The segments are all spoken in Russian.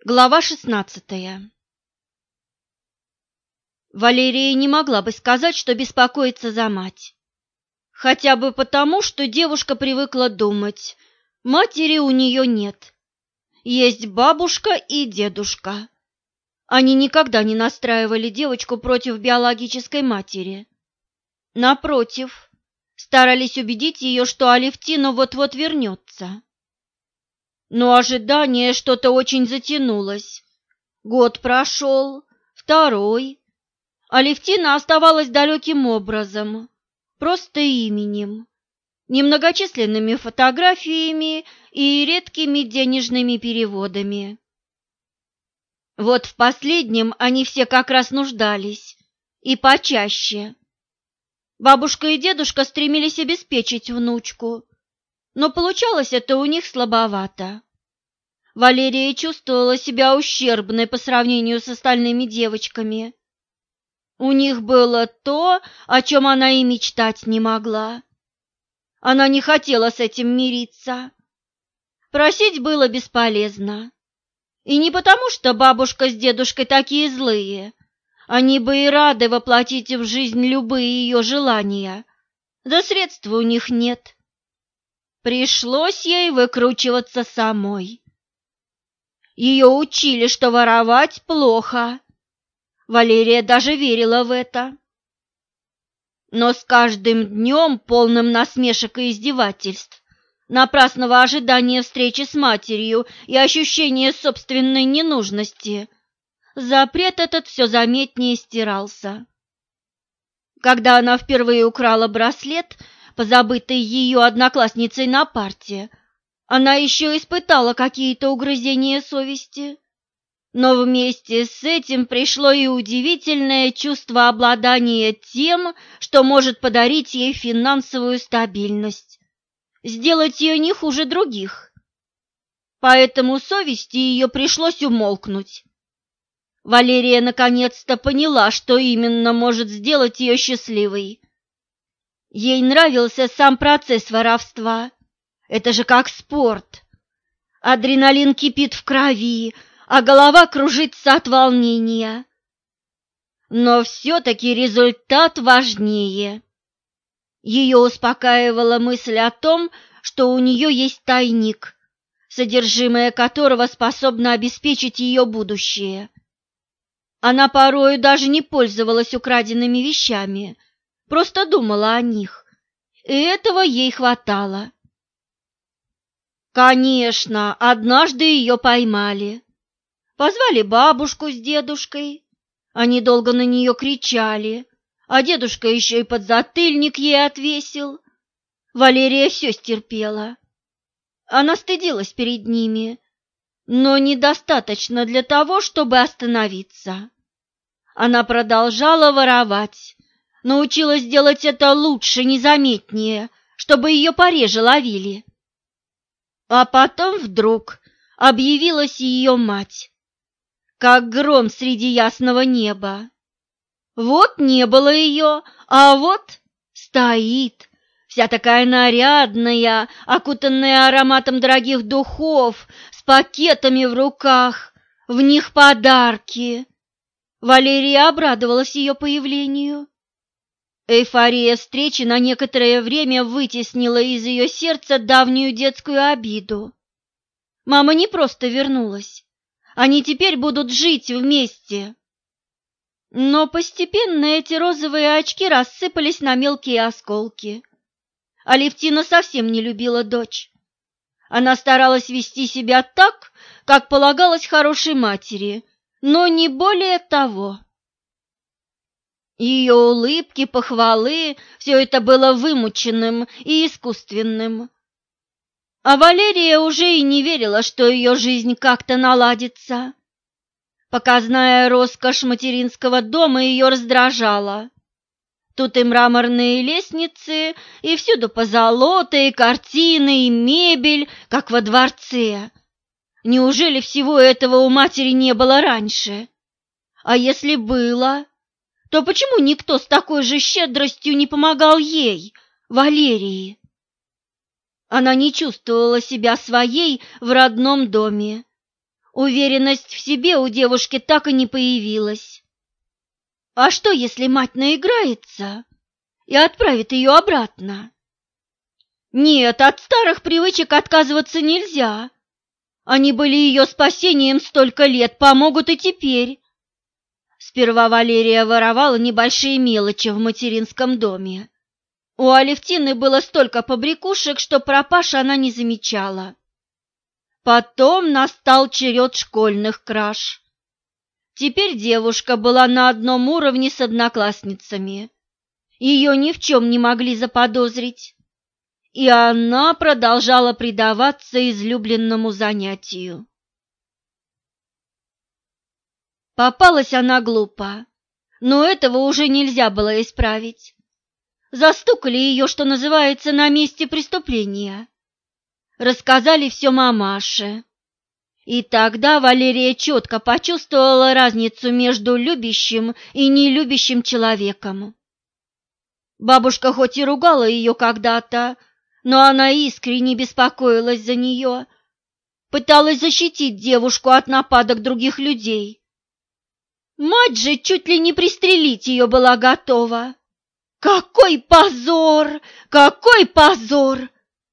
Глава 16. Валерия не могла бы сказать, что беспокоится за мать. Хотя бы потому, что девушка привыкла думать, матери у нее нет. Есть бабушка и дедушка. Они никогда не настраивали девочку против биологической матери. Напротив, старались убедить ее, что Алевтина вот-вот вернется. Но ожидание что-то очень затянулось. Год прошел, второй. Алевтина оставалась далеким образом, просто именем, немногочисленными фотографиями и редкими денежными переводами. Вот в последнем они все как раз нуждались, и почаще. Бабушка и дедушка стремились обеспечить внучку, но получалось это у них слабовато. Валерия чувствовала себя ущербной по сравнению с остальными девочками. У них было то, о чем она и мечтать не могла. Она не хотела с этим мириться. Просить было бесполезно. И не потому, что бабушка с дедушкой такие злые. Они бы и рады воплотить в жизнь любые ее желания. Да средств у них нет. Пришлось ей выкручиваться самой. Ее учили, что воровать плохо. Валерия даже верила в это. Но с каждым днем, полным насмешек и издевательств, напрасного ожидания встречи с матерью и ощущения собственной ненужности, запрет этот все заметнее стирался. Когда она впервые украла браслет, позабытый ее одноклассницей на парте, она еще испытала какие-то угрызения совести. Но вместе с этим пришло и удивительное чувство обладания тем, что может подарить ей финансовую стабильность, сделать ее не хуже других. Поэтому совести ее пришлось умолкнуть. Валерия наконец-то поняла, что именно может сделать ее счастливой. Ей нравился сам процесс воровства. Это же как спорт. Адреналин кипит в крови, а голова кружится от волнения. Но все-таки результат важнее. Ее успокаивала мысль о том, что у нее есть тайник, содержимое которого способно обеспечить ее будущее. Она порою даже не пользовалась украденными вещами, просто думала о них, и этого ей хватало. Конечно, однажды ее поймали. Позвали бабушку с дедушкой. Они долго на нее кричали, а дедушка еще и подзатыльник ей отвесил. Валерия все стерпела. Она стыдилась перед ними, но недостаточно для того, чтобы остановиться. Она продолжала воровать, научилась делать это лучше, незаметнее, чтобы ее пореже ловили. А потом вдруг объявилась ее мать, как гром среди ясного неба. Вот не было ее, а вот стоит, вся такая нарядная, окутанная ароматом дорогих духов, с пакетами в руках, в них подарки. Валерия обрадовалась ее появлению. Эйфория встречи на некоторое время вытеснила из ее сердца давнюю детскую обиду. Мама не просто вернулась. Они теперь будут жить вместе. Но постепенно эти розовые очки рассыпались на мелкие осколки. Алевтина совсем не любила дочь. Она старалась вести себя так, как полагалось хорошей матери, но не более того. Ее улыбки, похвалы – все это было вымученным и искусственным. А Валерия уже и не верила, что ее жизнь как-то наладится. Показная роскошь материнского дома ее раздражала. Тут и мраморные лестницы, и всюду позолота, и картины, и мебель, как во дворце. Неужели всего этого у матери не было раньше? А если было, то почему никто с такой же щедростью не помогал ей, Валерии? Она не чувствовала себя своей в родном доме. Уверенность в себе у девушки так и не появилась. А что, если мать наиграется и отправит ее обратно? Нет, от старых привычек отказываться нельзя. Они были ее спасением столько лет, помогут и теперь. Сперва Валерия воровала небольшие мелочи в материнском доме. У Алевтины было столько побрякушек, что пропаж она не замечала. Потом настал черед школьных краж. Теперь девушка была на одном уровне с одноклассницами. Ее ни в чем не могли заподозрить. И она продолжала предаваться излюбленному занятию. Попалась она глупо, но этого уже нельзя было исправить. Застукали ее, что называется, на месте преступления. Рассказали все мамаше. И тогда Валерия четко почувствовала разницу между любящим и нелюбящим человеком. Бабушка хоть и ругала ее когда-то, но она искренне беспокоилась за нее, пыталась защитить девушку от нападок других людей. Мать же чуть ли не пристрелить ее была готова. Какой позор! Какой позор!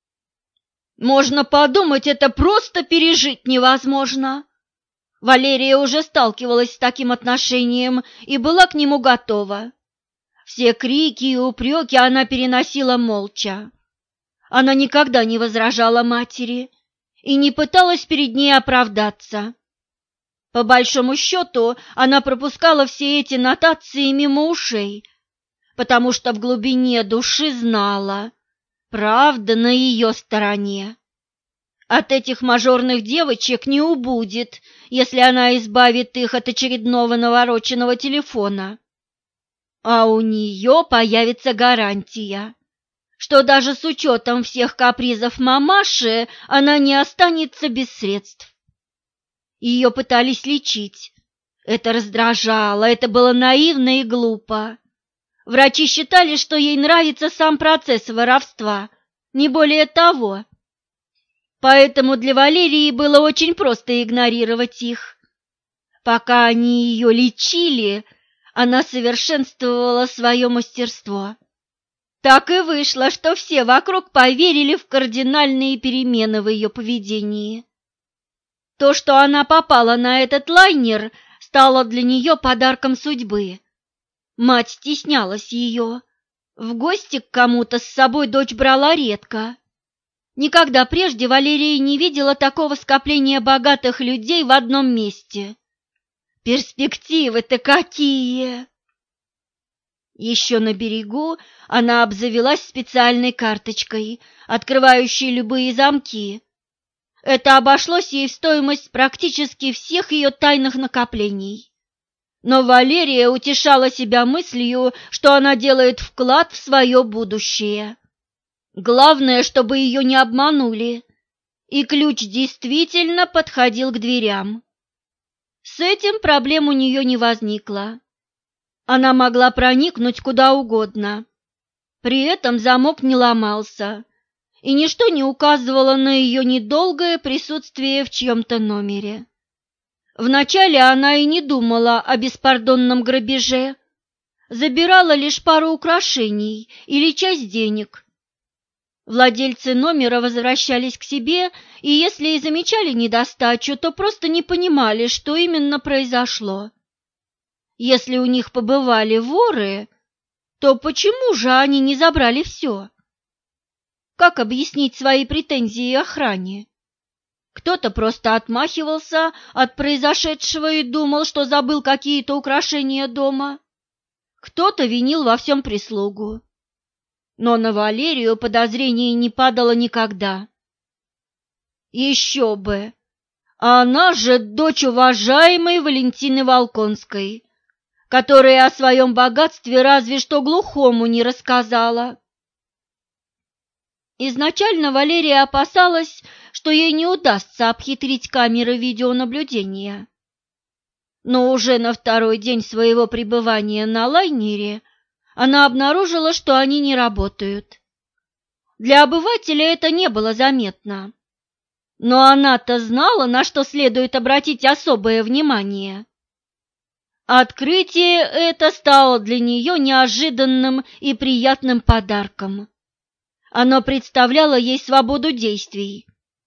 Можно подумать, это просто пережить невозможно. Валерия уже сталкивалась с таким отношением и была к нему готова. Все крики и упреки она переносила молча. Она никогда не возражала матери и не пыталась перед ней оправдаться. По большому счету, она пропускала все эти нотации мимо ушей, потому что в глубине души знала, правда на ее стороне. От этих мажорных девочек не убудет, если она избавит их от очередного навороченного телефона. А у нее появится гарантия, что даже с учетом всех капризов мамаши она не останется без средств. Ее пытались лечить. Это раздражало, это было наивно и глупо. Врачи считали, что ей нравится сам процесс воровства, не более того. Поэтому для Валерии было очень просто игнорировать их. Пока они ее лечили, она совершенствовала свое мастерство. Так и вышло, что все вокруг поверили в кардинальные перемены в ее поведении. То, что она попала на этот лайнер, стало для нее подарком судьбы. Мать стеснялась ее. В гости к кому-то с собой дочь брала редко. Никогда прежде Валерия не видела такого скопления богатых людей в одном месте. Перспективы-то какие! Еще на берегу она обзавелась специальной карточкой, открывающей любые замки. Это обошлось ей в стоимость практически всех ее тайных накоплений. Но Валерия утешала себя мыслью, что она делает вклад в свое будущее. Главное, чтобы ее не обманули, и ключ действительно подходил к дверям. С этим проблем у нее не возникло. Она могла проникнуть куда угодно. При этом замок не ломался, и ничто не указывало на ее недолгое присутствие в чьем-то номере. Вначале она и не думала о беспардонном грабеже, забирала лишь пару украшений или часть денег. Владельцы номера возвращались к себе, и если и замечали недостачу, то просто не понимали, что именно произошло. Если у них побывали воры, то почему же они не забрали все? Как объяснить свои претензии охране? Кто-то просто отмахивался от произошедшего и думал, что забыл какие-то украшения дома. Кто-то винил во всем прислугу. Но на Валерию подозрений не падало никогда. Еще бы! Она же дочь уважаемой Валентины Волконской, которая о своем богатстве разве что глухому не рассказала. Изначально Валерия опасалась, что ей не удастся обхитрить камеры видеонаблюдения. Но уже на второй день своего пребывания на лайнере она обнаружила, что они не работают. Для обывателя это не было заметно. Но она-то знала, на что следует обратить особое внимание. Открытие это стало для нее неожиданным и приятным подарком. Оно представляло ей свободу действий.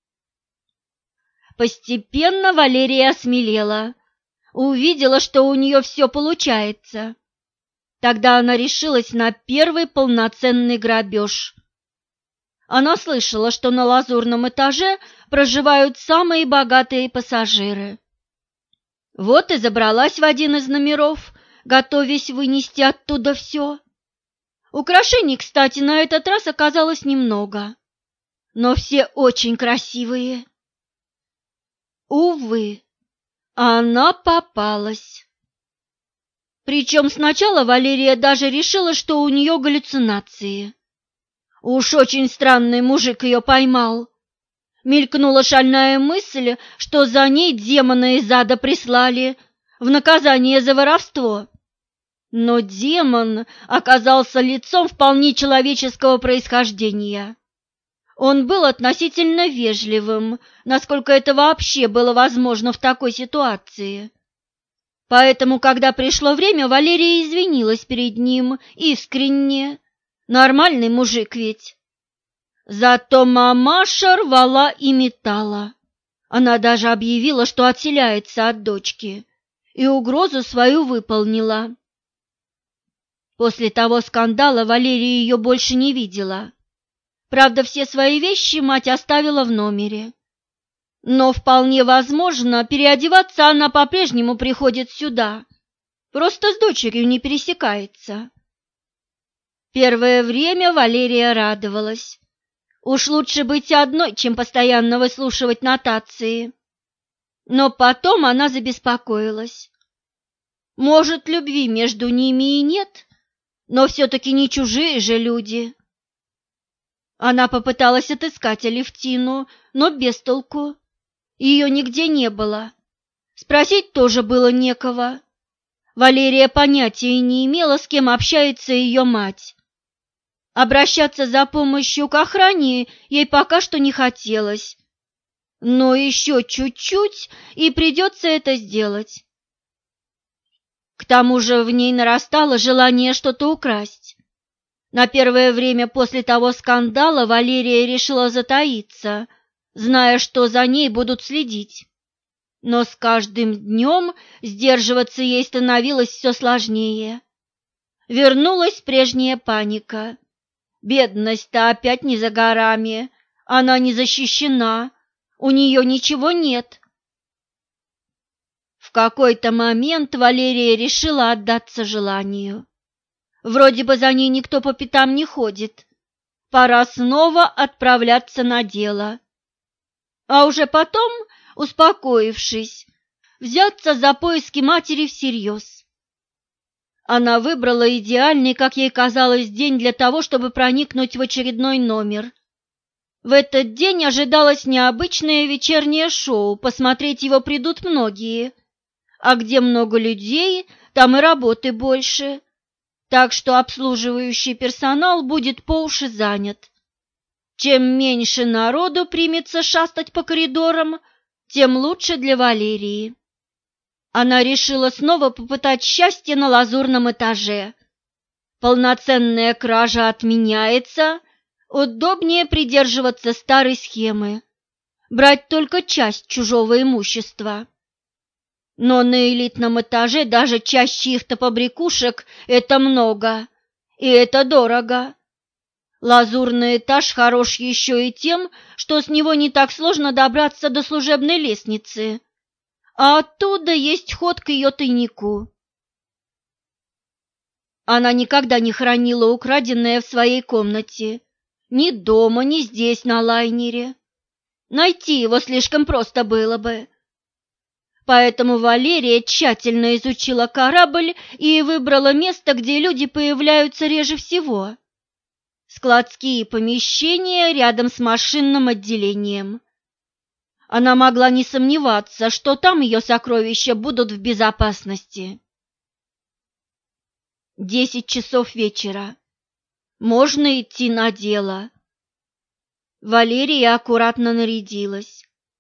Постепенно Валерия осмелела, увидела, что у нее все получается. Тогда она решилась на первый полноценный грабеж. Она слышала, что на лазурном этаже проживают самые богатые пассажиры. Вот и забралась в один из номеров, готовясь вынести оттуда все. Украшений, кстати, на этот раз оказалось немного, но все очень красивые. Увы, она попалась. Причем сначала Валерия даже решила, что у нее галлюцинации. Уж очень странный мужик ее поймал. Мелькнула шальная мысль, что за ней демона из ада прислали в наказание за воровство. Но демон оказался лицом вполне человеческого происхождения. Он был относительно вежливым, насколько это вообще было возможно в такой ситуации. Поэтому, когда пришло время, Валерия извинилась перед ним искренне. Нормальный мужик ведь. Зато мамаша рвала и метала. Она даже объявила, что отселяется от дочки, и угрозу свою выполнила. После того скандала Валерия ее больше не видела. Правда, все свои вещи мать оставила в номере. Но вполне возможно, переодеваться она по-прежнему приходит сюда. Просто с дочерью не пересекается. Первое время Валерия радовалась. Уж лучше быть одной, чем постоянно выслушивать нотации. Но потом она забеспокоилась. Может, любви между ними и нет, но все-таки не чужие же люди. Она попыталась отыскать Алевтину, но без толку. Ее нигде не было. Спросить тоже было некого. Валерия понятия не имела, с кем общается ее мать. Обращаться за помощью к охране ей пока что не хотелось. Но еще чуть-чуть, и придется это сделать. К тому же в ней нарастало желание что-то украсть. На первое время после того скандала Валерия решила затаиться, зная, что за ней будут следить. Но с каждым днем сдерживаться ей становилось все сложнее. Вернулась прежняя паника. Бедность-то опять не за горами, она не защищена, у нее ничего нет. В какой-то момент Валерия решила отдаться желанию. Вроде бы за ней никто по пятам не ходит. Пора снова отправляться на дело. А уже потом, успокоившись, взяться за поиски матери всерьез. Она выбрала идеальный, как ей казалось, день для того, чтобы проникнуть в очередной номер. В этот день ожидалось необычное вечернее шоу, посмотреть его придут многие. А где много людей, там и работы больше. Так что обслуживающий персонал будет по уши занят. Чем меньше народу примется шастать по коридорам, тем лучше для Валерии. Она решила снова попытать счастье на лазурном этаже. Полноценная кража отменяется, удобнее придерживаться старой схемы, брать только часть чужого имущества. Но на элитном этаже даже часть чьих-то побрякушек – это много, и это дорого. Лазурный этаж хорош еще и тем, что с него не так сложно добраться до служебной лестницы, а оттуда есть ход к ее тайнику. Она никогда не хранила украденное в своей комнате, ни дома, ни здесь, на лайнере. Найти его слишком просто было бы. Поэтому Валерия тщательно изучила корабль и выбрала место, где люди появляются реже всего. Складские помещения рядом с машинным отделением. Она могла не сомневаться, что там ее сокровища будут в безопасности. 10 часов вечера. Можно идти на дело. Валерия аккуратно нарядилась.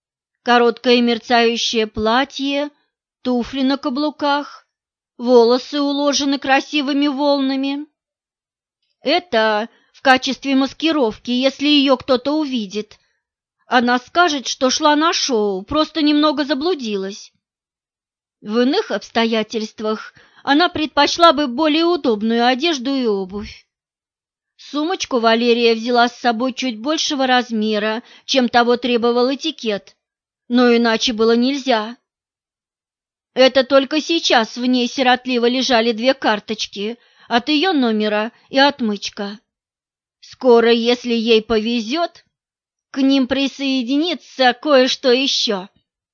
Короткое мерцающее платье, туфли на каблуках, волосы уложены красивыми волнами. Это в качестве маскировки, если ее кто-то увидит. Она скажет, что шла на шоу, просто немного заблудилась. В иных обстоятельствах она предпочла бы более удобную одежду и обувь. Сумочку Валерия взяла с собой чуть большего размера, чем того требовал этикет, но иначе было нельзя. Это только сейчас в ней сиротливо лежали 2 карточки от ее номера и отмычка. Скоро, если ей повезет, к ним присоединится кое-что еще.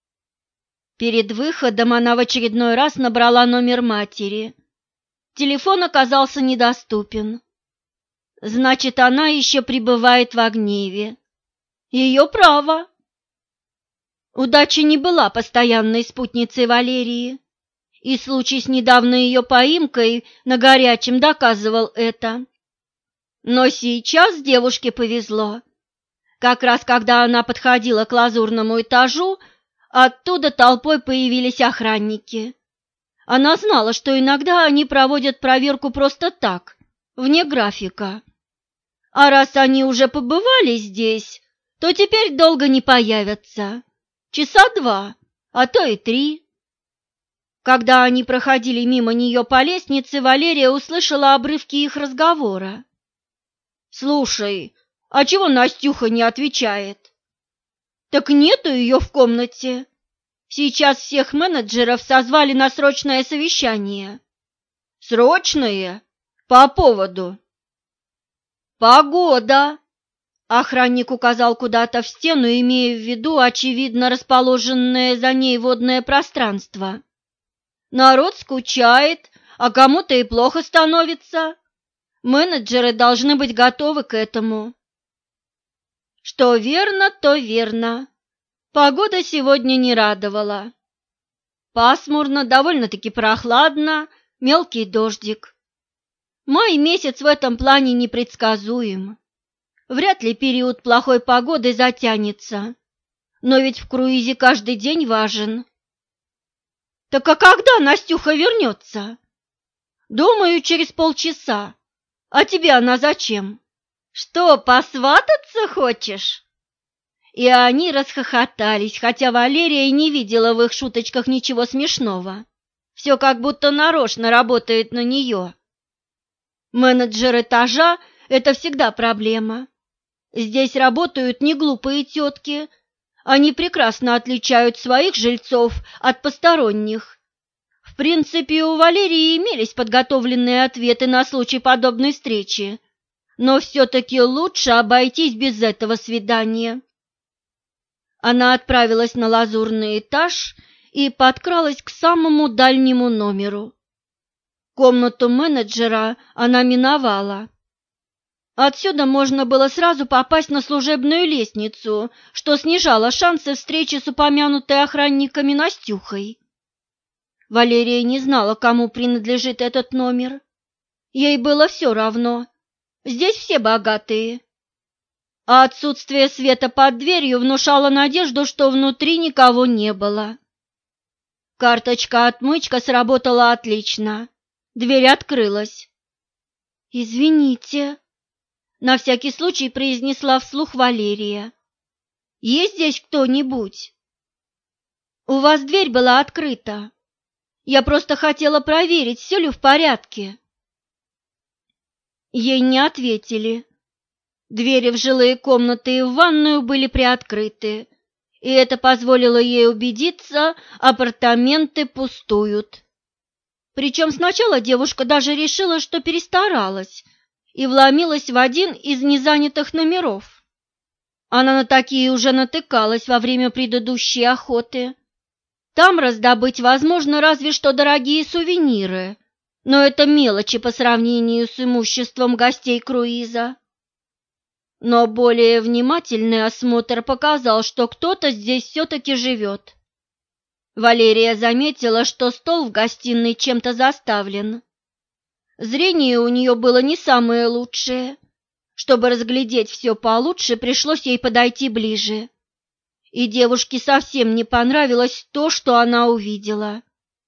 Перед выходом она в очередной раз набрала номер матери. Телефон оказался недоступен. Значит, она еще пребывает в гневе. Ее право. Удача не была постоянной спутницей Валерии, и случай с недавней ее поимкой на горячем доказывал это. Но сейчас девушке повезло. Как раз когда она подходила к лазурному этажу, оттуда толпой появились охранники. Она знала, что иногда они проводят проверку просто так, вне графика. А раз они уже побывали здесь, то теперь долго не появятся. Часа 2, а то и 3. Когда они проходили мимо нее по лестнице, Валерия услышала обрывки их разговора. «Слушай, а чего Настюха не отвечает?» «Так нету ее в комнате. Сейчас всех менеджеров созвали на срочное совещание». «Срочное? По поводу?» «Погода!» Охранник указал куда-то в стену, имея в виду, очевидно, расположенное за ней водное пространство. «Народ скучает, а кому-то и плохо становится. Менеджеры должны быть готовы к этому». Что верно, то верно. Погода сегодня не радовала. Пасмурно, довольно-таки прохладно, мелкий дождик. Май месяц в этом плане непредсказуем. Вряд ли период плохой погоды затянется. Но ведь в круизе каждый день важен. Так а когда Настюха вернется? Думаю, через полчаса. А тебе она зачем? Что, посвататься хочешь? И они расхохотались, хотя Валерия и не видела в их шуточках ничего смешного. Все как будто нарочно работает на нее. Менеджер этажа – это всегда проблема. Здесь работают не глупые тетки. Они прекрасно отличают своих жильцов от посторонних. В принципе, у Валерии имелись подготовленные ответы на случай подобной встречи, но все-таки лучше обойтись без этого свидания. Она отправилась на лазурный этаж и подкралась к самому дальнему номеру. Комнату менеджера она миновала. Отсюда можно было сразу попасть на служебную лестницу, что снижало шансы встречи с упомянутой охранниками Настюхой. Валерия не знала, кому принадлежит этот номер. Ей было все равно. Здесь все богатые. А отсутствие света под дверью внушало надежду, что внутри никого не было. Карточка-отмычка сработала отлично. Дверь открылась. «Извините», — на всякий случай произнесла вслух Валерия. «Есть здесь кто-нибудь?» «У вас дверь была открыта. Я просто хотела проверить, все ли в порядке». Ей не ответили. Двери в жилые комнаты и в ванную были приоткрыты, и это позволило ей убедиться, апартаменты пустуют. Причем сначала девушка даже решила, что перестаралась, и вломилась в один из незанятых номеров. Она на такие уже натыкалась во время предыдущей охоты. Там раздобыть возможно разве что дорогие сувениры, но это мелочи по сравнению с имуществом гостей круиза. Но более внимательный осмотр показал, что кто-то здесь все-таки живет. Валерия заметила, что стол в гостиной чем-то заставлен. Зрение у нее было не самое лучшее. Чтобы разглядеть все получше, пришлось ей подойти ближе. и девушке совсем не понравилось то, что она увидела.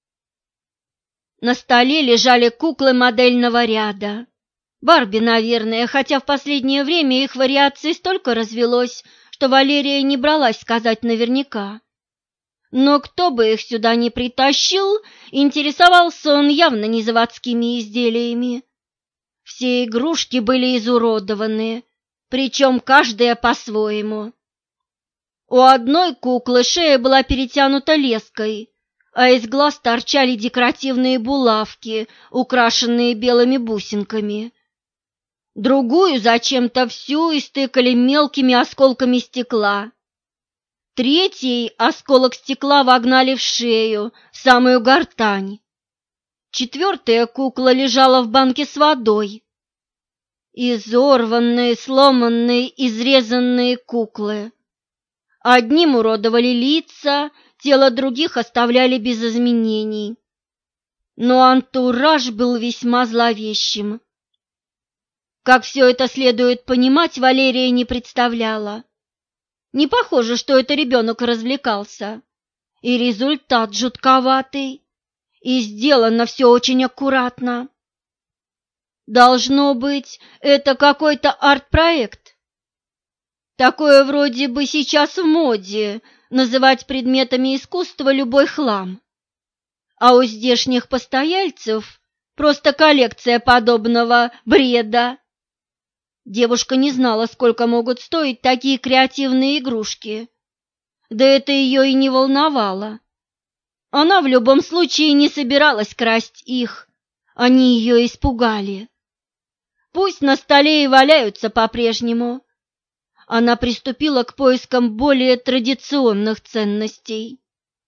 На столе лежали куклы модельного ряда. Барби, наверное, хотя в последнее время их вариаций столько развелось, что Валерия не бралась сказать наверняка. Но кто бы их сюда ни притащил, интересовался он явно не заводскими изделиями. Все игрушки были изуродованы, причем каждая по-своему. У одной куклы шея была перетянута леской, а из глаз торчали декоративные булавки, украшенные белыми бусинками. Другую зачем-то всю истыкали мелкими осколками стекла. Третьей осколок стекла вогнали в шею, в самую гортань. Четвертая кукла лежала в банке с водой. Изорванные, сломанные, изрезанные куклы. Одним уродовали лица, тело других оставляли без изменений. Но антураж был весьма зловещим. Как все это следует понимать, Валерия не представляла. Не похоже, что это ребенок развлекался. И результат жутковатый, и сделано все очень аккуратно. Должно быть, это какой-то арт-проект. Такое вроде бы сейчас в моде называть предметами искусства любой хлам. А у здешних постояльцев просто коллекция подобного бреда. Девушка не знала, сколько могут стоить такие креативные игрушки. Да это ее и не волновало. Она в любом случае не собиралась красть их, они ее испугали. Пусть на столе и валяются по-прежнему. Она приступила к поискам более традиционных ценностей.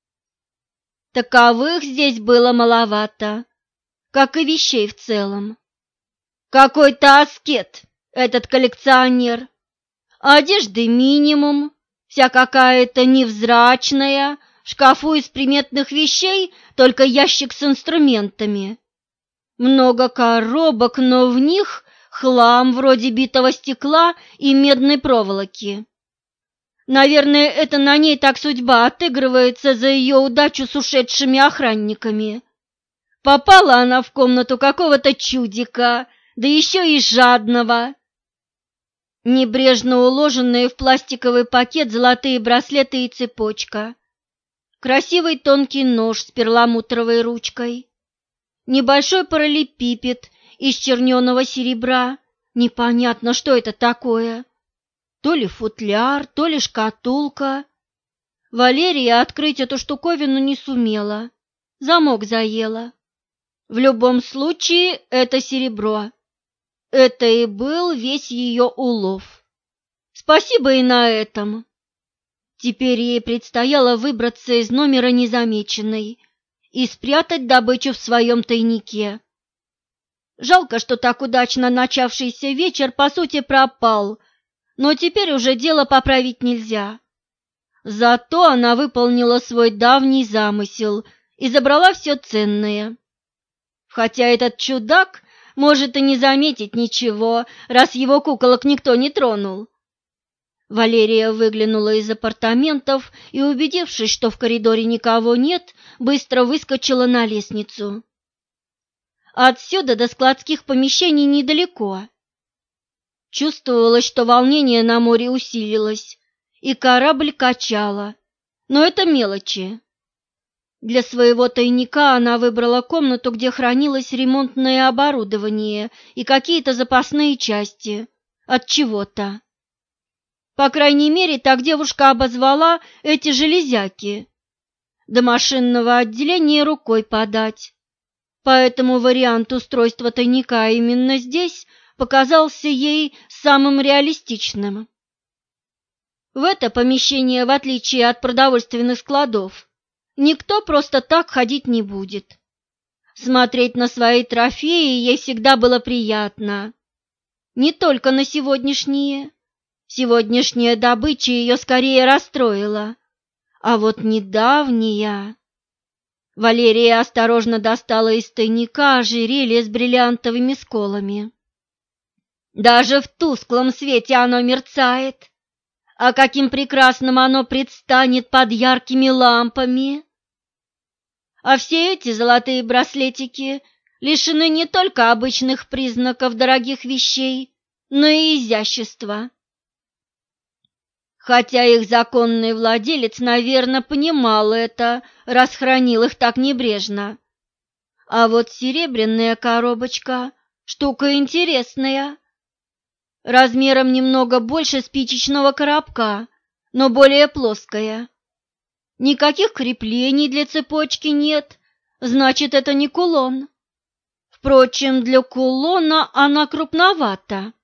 Таковых здесь было маловато, как и вещей в целом. Какой-то аскет этот коллекционер. Одежды минимум, вся какая-то невзрачная, в шкафу из приметных вещей только ящик с инструментами. Много коробок, но в них хлам вроде битого стекла и медной проволоки. Наверное, это на ней так судьба отыгрывается за ее удачу с ушедшими охранниками. Попала она в комнату какого-то чудика, да еще и жадного. Небрежно уложенные в пластиковый пакет золотые браслеты и цепочка. Красивый тонкий нож с перламутровой ручкой. Небольшой параллелепипед из черненого серебра. Непонятно, что это такое. То ли футляр, то ли шкатулка. Валерия открыть эту штуковину не сумела. Замок заела. В любом случае, это серебро. Это и был весь ее улов. Спасибо и на этом. Теперь ей предстояло выбраться из номера незамеченной и спрятать добычу в своем тайнике. Жалко, что так удачно начавшийся вечер по сути пропал, но теперь уже дело поправить нельзя. Зато она выполнила свой давний замысел и забрала все ценное. Хотя этот чудак может и не заметить ничего, раз его куколок никто не тронул. Валерия выглянула из апартаментов и, убедившись, что в коридоре никого нет, быстро выскочила на лестницу. Отсюда до складских помещений недалеко. Чувствовалось, что волнение на море усилилось, и корабль качало, но это мелочи. Для своего тайника она выбрала комнату, где хранилось ремонтное оборудование и какие-то запасные части от чего-то. По крайней мере, так девушка обозвала эти железяки. До машинного отделения рукой подать. Поэтому вариант устройства тайника именно здесь показался ей самым реалистичным. В это помещение, в отличие от продовольственных складов, никто просто так ходить не будет. Смотреть на свои трофеи ей всегда было приятно. Не только на сегодняшние. Сегодняшняя добыча ее скорее расстроила. А вот недавняя... Валерия осторожно достала из тайника ожерелье с бриллиантовыми сколами. Даже в тусклом свете оно мерцает. а каким прекрасным оно предстанет под яркими лампами. А все эти золотые браслетики лишены не только обычных признаков дорогих вещей, но и изящества. Хотя их законный владелец, наверное, понимал это, раз хранил их так небрежно. А вот серебряная коробочка – штука интересная. Размером немного больше спичечного коробка, но более плоская. Никаких креплений для цепочки нет, значит, это не кулон. Впрочем, для кулона она крупновата.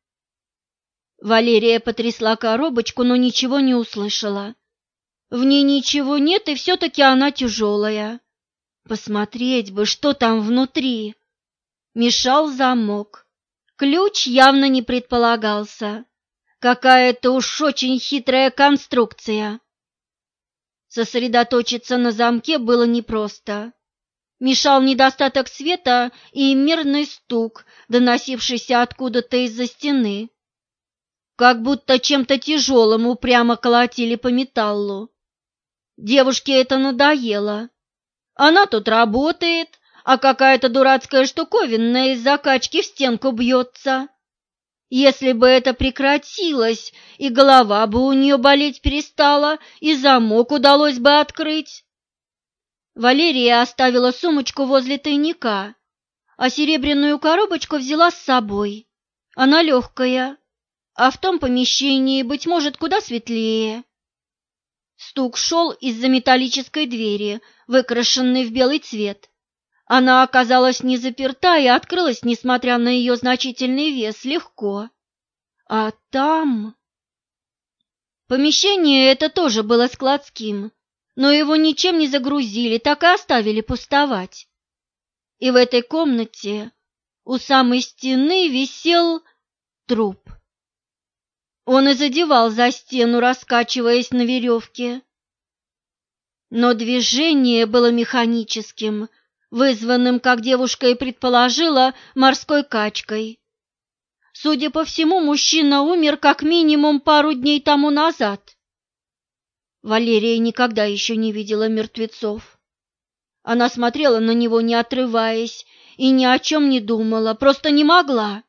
Валерия потрясла коробочку, но ничего не услышала. В ней ничего нет, и все-таки она тяжелая. Посмотреть бы, что там внутри. Мешал замок. Ключ явно не предполагался. Какая-то уж очень хитрая конструкция. Сосредоточиться на замке было непросто. Мешал недостаток света и мерный стук, доносившийся откуда-то из-за стены. Как будто чем-то тяжелым упрямо колотили по металлу. Девушке это надоело. Она тут работает, а какая-то дурацкая штуковина из закачки в стенку бьется. Если бы это прекратилось, и голова бы у нее болеть перестала, и замок удалось бы открыть. Валерия оставила сумочку возле тайника, а серебряную коробочку взяла с собой. Она легкая, а в том помещении, быть может, куда светлее. Стук шел из-за металлической двери, выкрашенной в белый цвет. Она оказалась не заперта и открылась, несмотря на ее значительный вес, легко. А там... Помещение это тоже было складским, но его ничем не загрузили, так и оставили пустовать. И в этой комнате у самой стены висел труп. Он и задевал за стену, раскачиваясь на веревке. Но движение было механическим, вызванным, как девушка и предположила, морской качкой. Судя по всему, мужчина умер как минимум пару дней тому назад. Валерия никогда еще не видела мертвецов. Она смотрела на него, не отрываясь, и ни о чем не думала, просто не могла.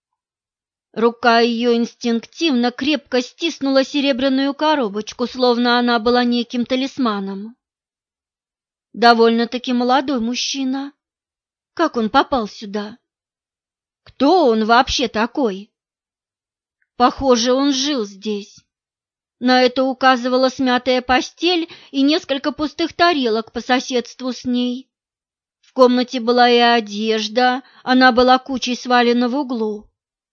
Рука ее инстинктивно крепко стиснула серебряную коробочку, словно она была неким талисманом. Довольно-таки молодой мужчина. Как он попал сюда? Кто он вообще такой? Похоже, он жил здесь. На это указывала смятая постель и несколько пустых тарелок по соседству с ней. В комнате была и одежда, она была кучей свалена в углу.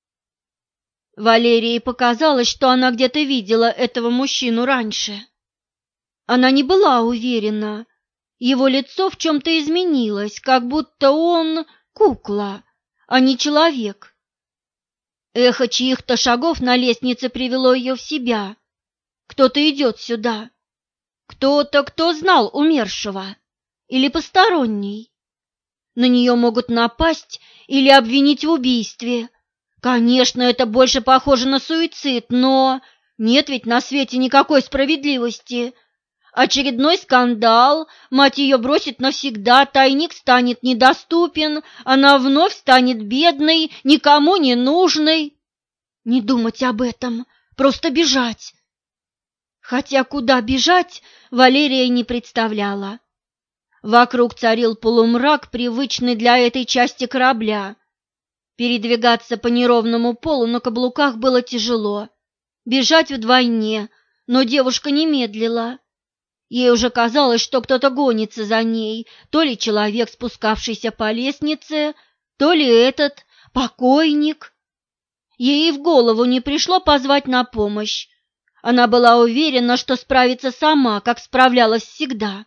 Валерии показалось, что она где-то видела этого мужчину раньше. Она не была уверена. Его лицо в чем-то изменилось, как будто он кукла, а не человек. Эхо чьих-то шагов на лестнице привело ее в себя. Кто-то идет сюда. Кто-то, кто знал умершего. Или посторонний. На нее могут напасть или обвинить в убийстве. Конечно, это больше похоже на суицид, но нет ведь на свете никакой справедливости. Очередной скандал, мать ее бросит навсегда, тайник станет недоступен, она вновь станет бедной, никому не нужной. Не думать об этом, просто бежать. Хотя куда бежать, Валерия не представляла. Вокруг царил полумрак, привычный для этой части корабля. Передвигаться по неровному полу на каблуках было тяжело. Бежать вдвойне, но девушка не медлила. Ей уже казалось, что кто-то гонится за ней, то ли человек, спускавшийся по лестнице, то ли этот покойник. Ей и в голову не пришло позвать на помощь. Она была уверена, что справится сама, как справлялась всегда.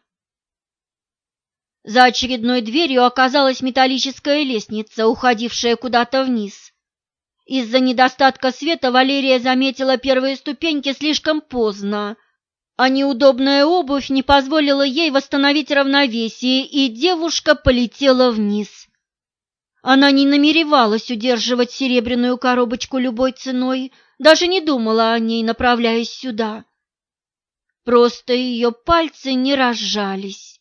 За очередной дверью оказалась металлическая лестница, уходившая куда-то вниз. Из-за недостатка света Валерия заметила первые ступеньки слишком поздно, а неудобная обувь не позволила ей восстановить равновесие, и девушка полетела вниз. Она не намеревалась удерживать серебряную коробочку любой ценой, даже не думала о ней, направляясь сюда. Просто ее пальцы не разжались.